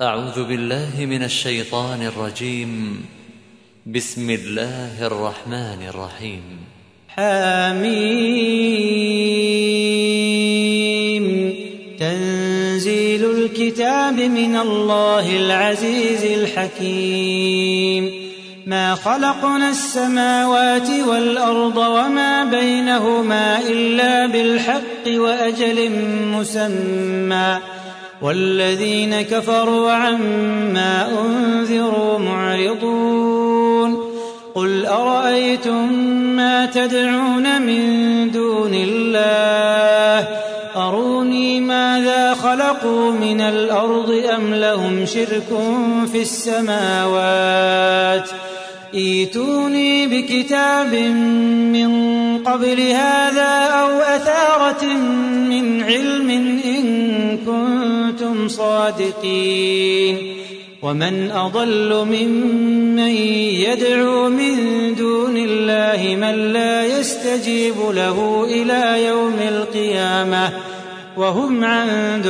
أعوذ بالله من الشيطان الرجيم. بسم الله الرحمن الرحيم. حميم. تنزيل الكتاب من الله العزيز الحكيم. ما خلقنا السماوات والأرض وما بينهما إلا بالحق وأجل مسمى، والذين كفروا عما أنذروا معرضون. قل أرأيتم ما تدعون من دون الله أروني ماذا خلقوا من الأرض أم لهم شرك في السماوات ائتوني بكتاب من قبل هذا أو أثارة من علم إن كنتم صادقين. ومن أضل ممن يدعو من دون الله من لا يستجيب له إلى يوم القيامة وهم عن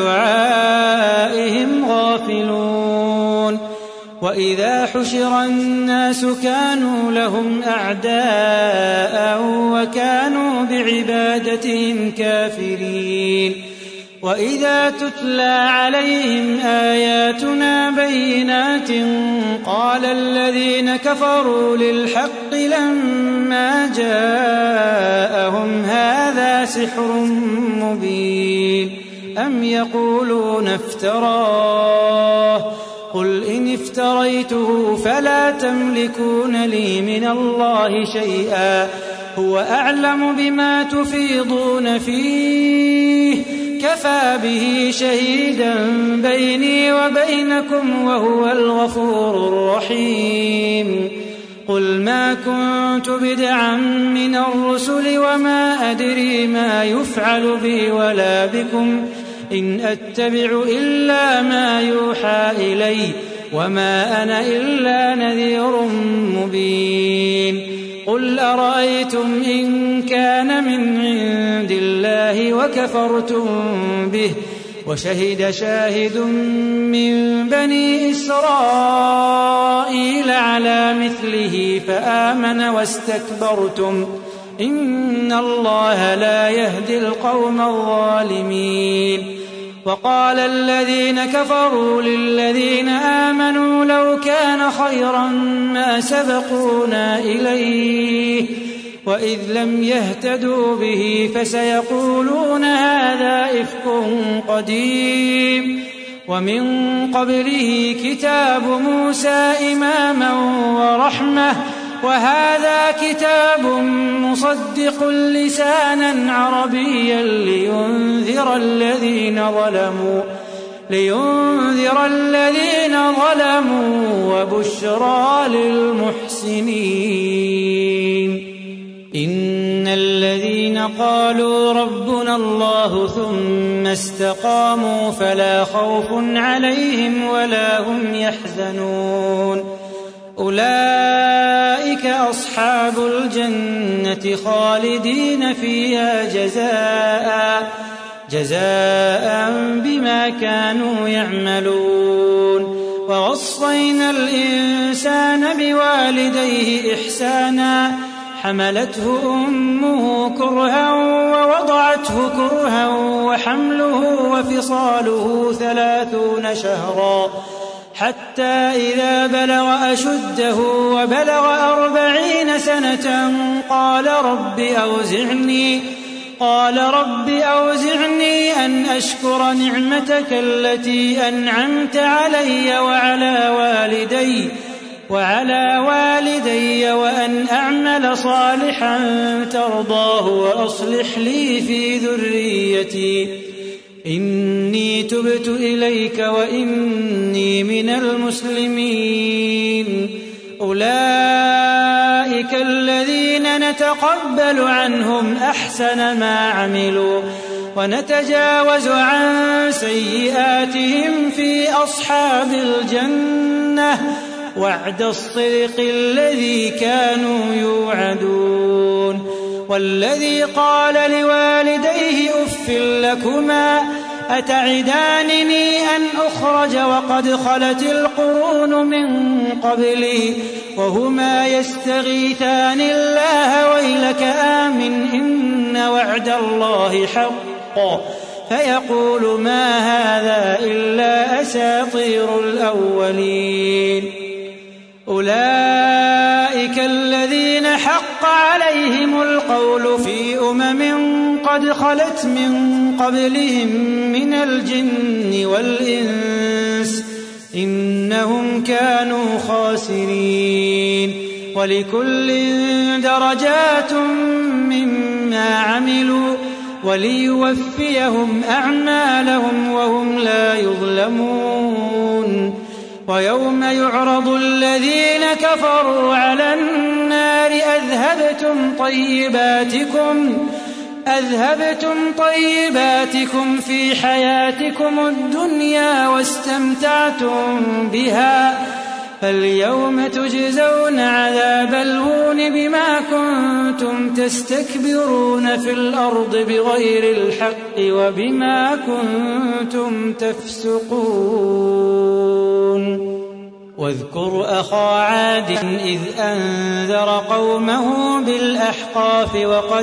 دعائهم غافلون. وإذا حشر الناس كانوا لهم أعداء وكانوا بعبادتهم كافرين. وإذا تتلى عليهم آياتنا بينات قال الذين كفروا للحق لما جاءهم هذا سحر مبين أم يقولون افتراه قل إن افتريته فلا تملكون لي من الله شيئا هو أعلم بما تفيضون فيه كفى به شهيدا بيني وبينكم وهو الغفور الرحيم. قل ما كنت بدعا من الرسل وما أدري ما يفعل بي ولا بكم إن أتبع إلا ما يوحى إلي وما أنا إلا نذير مبين. قل أرأيتم إن كان من عند الله وكفرتم به وشهد شاهد من بني إسرائيل على مثله فآمن واستكبرتم إن الله لا يهدي القوم الظالمين. وقال الذين كفروا للذين آمنوا لو كان خيرا ما سبقونا إليه وإذ لم يهتدوا به فسيقولون هذا إفك قديم. ومن قبله كتاب موسى إماما ورحمة وهذا كتاب مصدق لسانا عربيا لينذر الذين ظلموا وبشرى للمحسنين. إن الذين قالوا ربنا الله ثم استقاموا فلا خوف عليهم ولا هم يحزنون أولئك أصحاب الجنة خالدين فيها جزاء بما كانوا يعملون. ووصينا الإنسان بوالديه إحسانا حملته أمه كرها ووضعته كرها وحمله وفصاله 30 شهرا حتى إذا بلغ أشده وبلغ 40 سنة قال رب أوزعني أن أشكر نعمتك التي أنعمت علي وعلى والدي وأن أعمل صالحا ترضاه وأصلح لي في ذريتي إني تبت إليك وإني من المسلمين. أولئك الذين نتقبل عنهم أحسن ما عملوا ونتجاوز عن سيئاتهم في أصحاب الجنة وعد الصدق الذي كانوا يوعدون. والذي قال لوالديه أف لكما أتعدانني أن أخرج وقد خلت القرون من قبلي وهما يستغيثان الله ويلك آمن إن وعد الله حق فيقول ما هذا إلا أساطير الأولين أولئك الذين حق عليهم القول في قد خلت من قبلهم من الجن والإنس إنهم كانوا خاسرين ولكل درجات مما عملوا وليوفيهم أعمالهم وهم لا يظلمون ويوم يعرض الذين كفروا على النار أذهبتم طيباتكم في حياتكم الدنيا واستمتعتم بها فاليوم تجزون عذاب الهون بما كنتم تستكبرون في الأرض بغير الحق وبما كنتم تفسقون واذكر أخا عاد إذ أنذر قومه بالأحقاف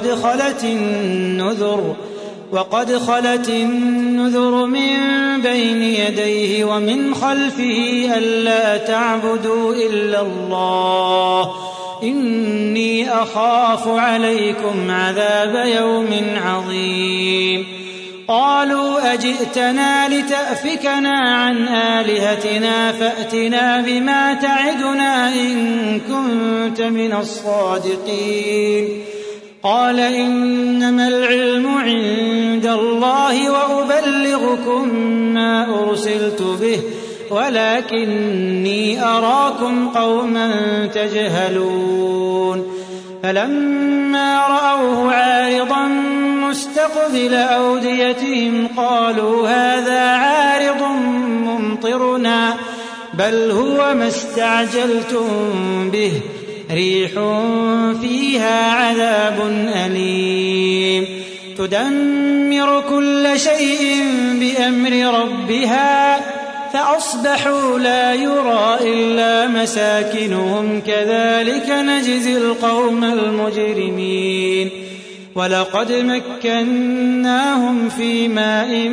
وقد خلت النذر من بين يديه ومن خلفه ألا تعبدوا إلا الله إني أخاف عليكم عذاب يوم عظيم قالوا أجئتنا لتأفكنا عن آلهتنا فأتنا بما تعدنا إن كنت من الصادقين قال إنما العلم عند الله وأبلغكم ما أرسلت به ولكني أراكم قوما تجهلون فلما رأوه عارضا مستقبل أوديتهم قالوا هذا عارض ممطرنا بل هو ما استعجلتم به ريح فيها عذاب أليم تدمر كل شيء بأمر ربها فأصبحوا لا يرى إلا مساكنهم كذلك نجزي القوم المجرمين ولقد مكناهم في ماء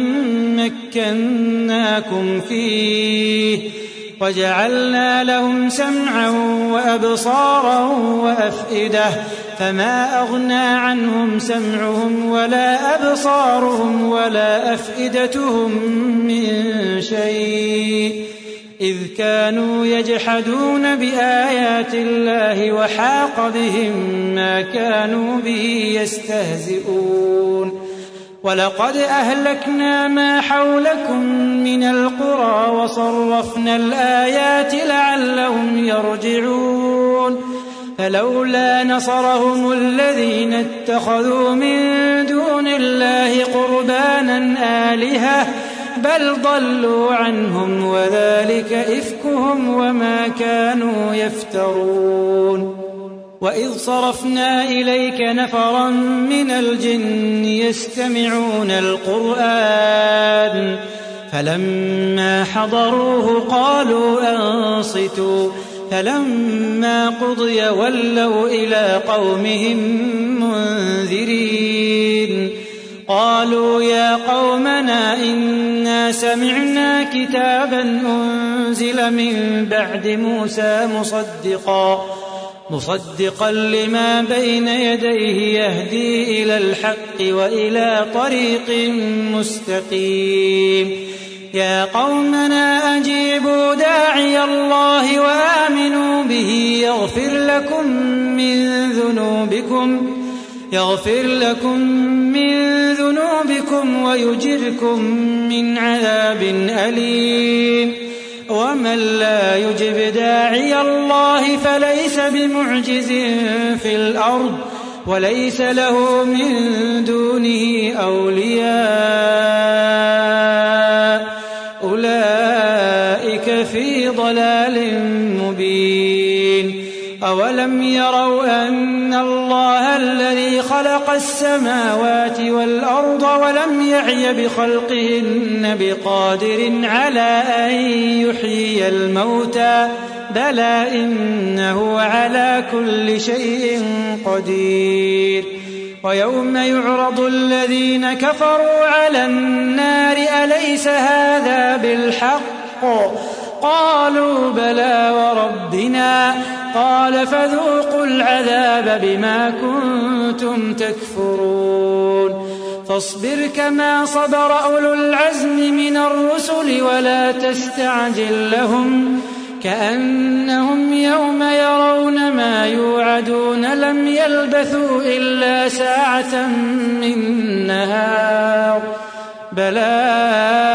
مكناكم فيه وجعلنا لهم سمعا وأبصارا وأفئدة فما أغنى عنهم سمعهم ولا أبصارهم ولا أفئدتهم من شيء إذ كانوا يجحدون بآيات الله وحاق بهم ما كانوا به يستهزئون ولقد أهلكنا ما حولكم من القرى وصرفنا الآيات لعلهم يرجعون فلولا نصرهم الذين اتخذوا من دون الله قربانا آلهة بل ضلوا عنهم وذلك إفكهم وما كانوا يفترون وإذ صرفنا إليك نفرا من الجن يستمعون القرآن فلما حضروه قالوا أنصتوا فلما قضي ولوا إلى قومهم منذرين قالوا يا قومنا إنا سمعنا كتابا أنزل من بعد موسى مصدقا لما بين يديه يهدي إلى الحق وإلى طريق مستقيم يا قومنا أجيبوا داعي الله وآمنوا به يغفر لكم من ذنوبكم ويجركم من عذاب أليم ومن لا يجب داعي الله فليس بمعجز في الأرض وليس له من دونه أولياء أولئك في ضلال مبين أولم يروا أن الله الذي خلق السماوات والأرض ولم يعي بخلقهن بقادر على أن يحيي الموتى بلى إنه على كل شيء قدير ويوم يعرض الذين كفروا على النار أليس هذا بالحق قالوا بلى وربنا قال فذوقوا العذاب بما كنتم تكفرون فاصبر كما صبر أولو العزم من الرسل ولا تستعجل لهم كأنهم يوم يرون ما يوعدون لم يلبثوا إلا ساعة من نهار بلاغ